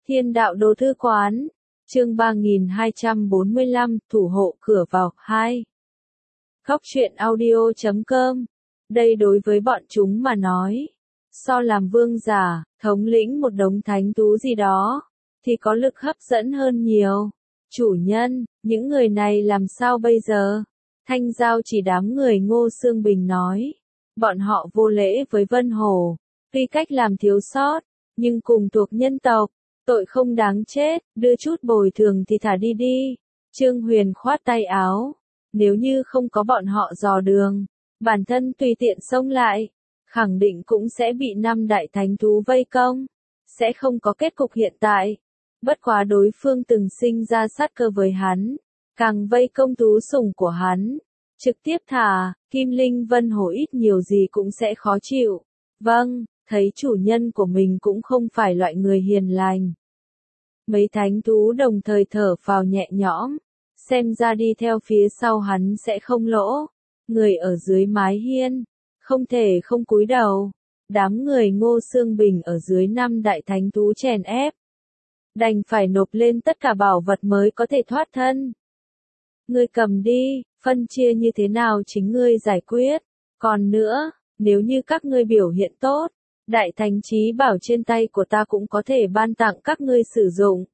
Thiên đạo đồ thư quán, chương 3245, thủ hộ cửa vào, 2. Góc truyện audio.com. Đây đối với bọn chúng mà nói, so làm vương giả, thống lĩnh một đống thánh thú gì đó, thì có lực hấp dẫn hơn nhiều. Chủ nhân, những người này làm sao bây giờ? Thanh Giao chỉ đám người Ngô Xương Bình nói. Bọn họ vô lễ với Vân Hổ, tuy cách làm thiếu sót, nhưng cùng thuộc nhân tộc, tội không đáng chết, đưa chút bồi thường thì thả đi đi. Trương Huyền khoát tay áo, nếu như không có bọn họ dò đường, bản thân tùy tiện xông lại, khẳng định cũng sẽ bị 5 đại thánh thú vây công, sẽ không có kết cục hiện tại. Bất quá đối phương từng sinh ra sát cơ với hắn, càng vây công thú sủng của hắn, trực tiếp thả, Kim Linh Vân Hổ ít nhiều gì cũng sẽ khó chịu. Vâng, thấy chủ nhân của mình cũng không phải loại người hiền lành. Mấy thánh thú đồng thời thở phào nhẹ nhõm, xem ra đi theo phía sau hắn sẽ không lỗ. Người ở dưới mái hiên, không thể không cúi đầu. Đám người Ngô Xương Bình ở dưới 5 đại thánh thú chèn ép, đành phải nộp lên tất cả bảo vật mới có thể thoát thân. Ngươi cầm đi, phân chia như thế nào chính ngươi giải quyết. Còn nữa, nếu như các ngươi biểu hiện tốt, đại thánh chí bảo trên tay của ta cũng có thể ban tặng các ngươi sử dụng.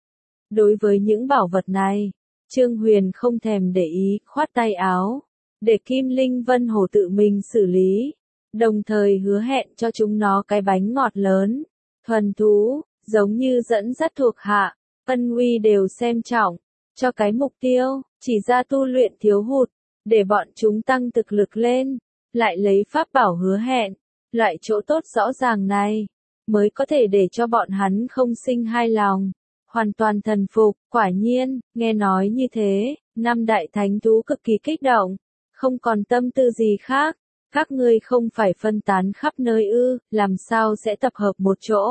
Đối với những bảo vật này, Trương Huyền không thèm để ý, khoát tay áo, để Kim Linh Vân Hổ tự mình xử lý, đồng thời hứa hẹn cho chúng nó cái bánh ngọt lớn. Thuần thú, giống như dẫn dắt thuộc hạ, ân uy đều xem trọng, cho cái mục tiêu, chỉ ra tu luyện thiếu hụt, để bọn chúng tăng thực lực lên, lại lấy pháp bảo hứa hẹn, loại chỗ tốt rõ ràng này, mới có thể để cho bọn hắn không sinh hai lòng, hoàn toàn thần phục. Quả nhiên, nghe nói như thế, 5 đại thánh thú cực kỳ kích động, không còn tâm tư gì khác. Các ngươi không phải phân tán khắp nơi ư, làm sao sẽ tập hợp một chỗ?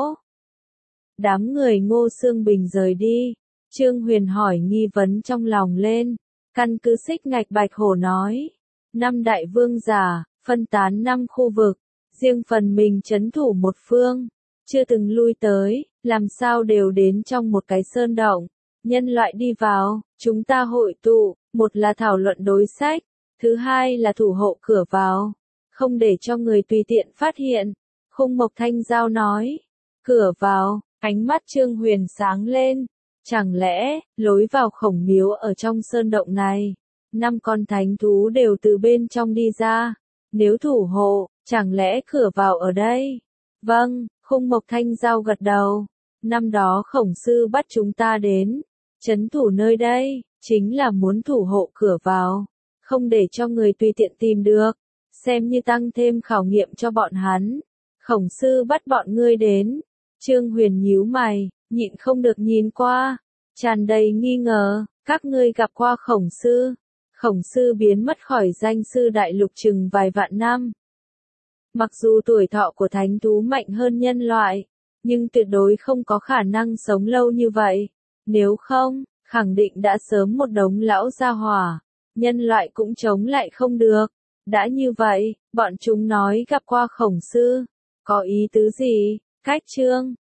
Đám người Ngô Xương Bình rời đi, Trương Huyền hỏi nghi vấn trong lòng lên, căn cứ Xích Ngạch Bạch Hổ nói, 5 đại vương giả, phân tán 5 khu vực, riêng phần mình trấn thủ một phương, chưa từng lui tới, làm sao đều đến trong một cái sơn động. Nhân loại đi vào, chúng ta hội tụ, một là thảo luận đối sách, thứ hai là thủ hộ cửa vào, không để cho người tùy tiện phát hiện. Khung Mộc Thanh Giao nói, cửa vào, ánh mắt Trương Huyền sáng lên, chẳng lẽ, lối vào Khổng Miếu ở trong sơn động này, 5 con thánh thú đều từ bên trong đi ra, nếu thủ hộ, chẳng lẽ cửa vào ở đây? Vâng, Khung Mộc Thanh Giao gật đầu, năm đó Khổng Sư bắt chúng ta đến, trấn thủ nơi đây, chính là muốn thủ hộ cửa vào, không để cho người tùy tiện tìm được, xem như tăng thêm khảo nghiệm cho bọn hắn. Khổng Sư bắt bọn ngươi đến, Trương Huyền nhíu mày, nhịn không được nhìn qua, tràn đầy nghi ngờ, các ngươi gặp qua Khổng Sư? Khổng Sư biến mất khỏi danh sư đại lục chừng vài vạn năm. Mặc dù tuổi thọ của thánh thú mạnh hơn nhân loại, nhưng tuyệt đối không có khả năng sống lâu như vậy. Nếu không, khẳng định đã sớm một đống lão gia hỏa, nhân loại cũng chống lại không được. Đã như vậy, bọn chúng nói gặp qua Khổng Sư, có ý tứ gì? Cách Trương